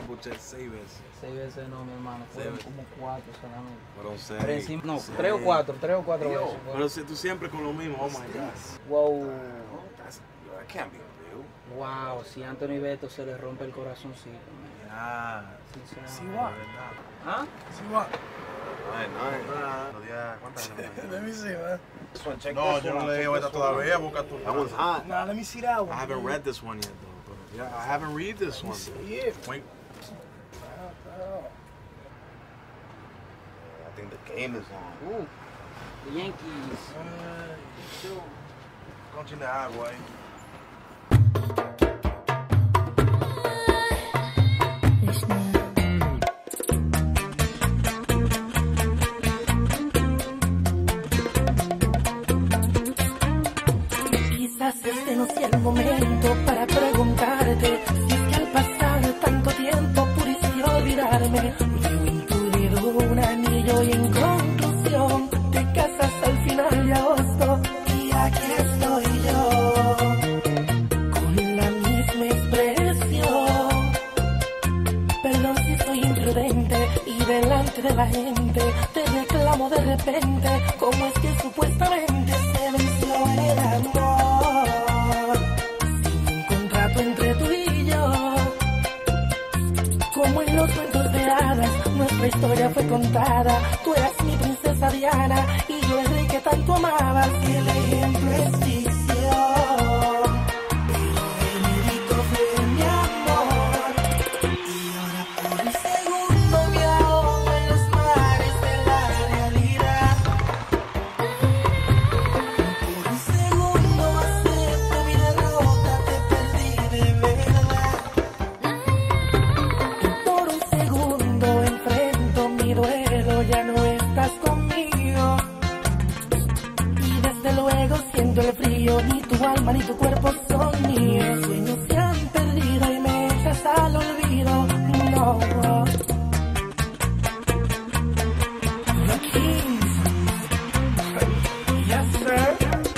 escuché 6 veces. 6 veces no, mi hermano. Fueron como 4 solamente. Fueron 6. Pero encima, no, 3 o 4 veces. Pero si tú siempre con lo mismo, oh my God. Wow. That can't be real. Wow, si Anthony Beto se le rompe el corazoncito. Yeah. Sinceramente. Sí, va. ¿Ah? Sí, va. ¿Cuántas Let me see, man. No, yo no le digo esta todavía. Busca tu. That one's hot. Nah, let me see that one. I haven't read this one yet, though. But yeah, I haven't read this one. See it. Wait. I think the game is on. Ooh, the Yankees. Continúa agua ahí. Quizás este no sea el momento para preguntarte si es que al pasar tanto tiempo pudiste olvidarme. Yo incluido un anillo y en conclusión te casas al final de agosto y aquí estoy yo con la misma expresión. Perdón si soy imprudente y delante de la gente te reclamo de repente cómo es que supuestamente se venció el amor sin un contrato entre tú y yo. Como en los cuentos de hadas nuestra historia fue contada. Tú eras mi princesa Diana y yo el rey que tanto amabas. Y el ejemplo es ficción, pero verídico fue mi amor. Y ahora por un segundo me ahogo en los mares de la realidad. Por un segundo acepto mi derrota, te perdí de verdad. Y por un segundo enfrento mi duelo, ya no estás conmigo. Y desde luego siento el frío, ni tu alma ni tu cuerpo son míos. Sueños se han perdido y me echas al olvido. No. The Kings. Yes, sir.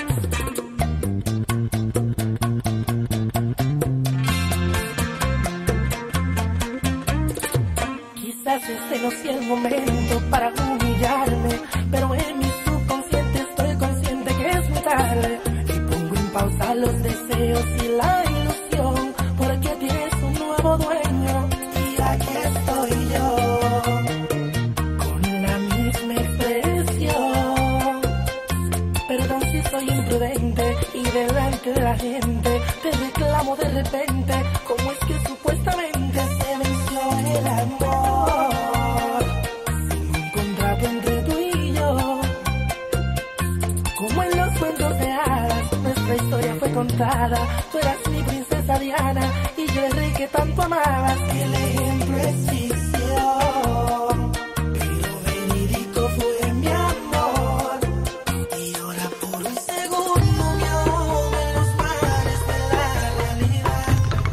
Quizás este no sea el momento para humillarme, pero en mi subconsciente estoy consciente que es muy tarde. Y pongo en pausa los deseos y la ilusión, porque tienes un nuevo dueño. Y aquí estoy yo, con la misma expresión. Perdón si soy imprudente y delante de la gente te reclamo de repente cómo es que supuestamente se venció el amor sin un contrato entre tú y yo. Como en los cuentos de hadas nuestra historia fue contada. Tú eras mi princesa Diana y yo el rey que tanto amabas. El ejemplo es ficción, pero verídico fue mi amor. Y ahora por un segundo me ahogo en los mares de la realidad.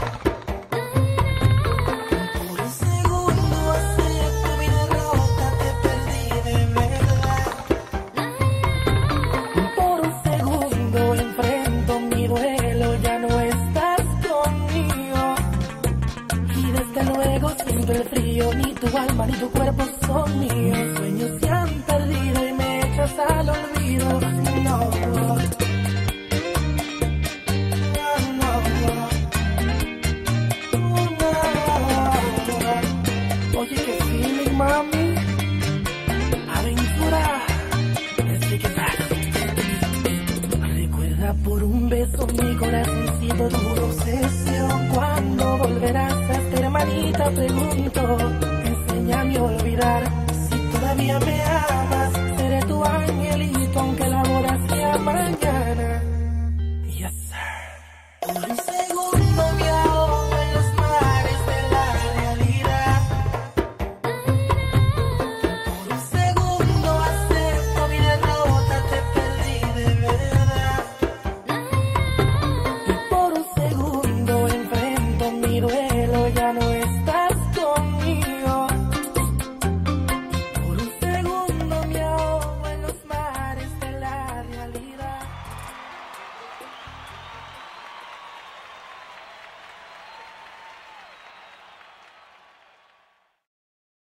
Por un segundo acepto mi derrota, te perdí de verdad. Por un segundo enfrento mi duelo, ya no estás conmigo. Y desde luego siento el frío, ni tu alma ni tu cuerpo son míos. Sueños se han perdido y me echas al olvido. No. Oye, qué feeling, mami. Aventura. Desde que recuerda por un beso mi corazoncito duro. Obsesión, ¿cuándo volverás a ser hermanita? Pregunto. Enséñame a olvidar si todavía me amas.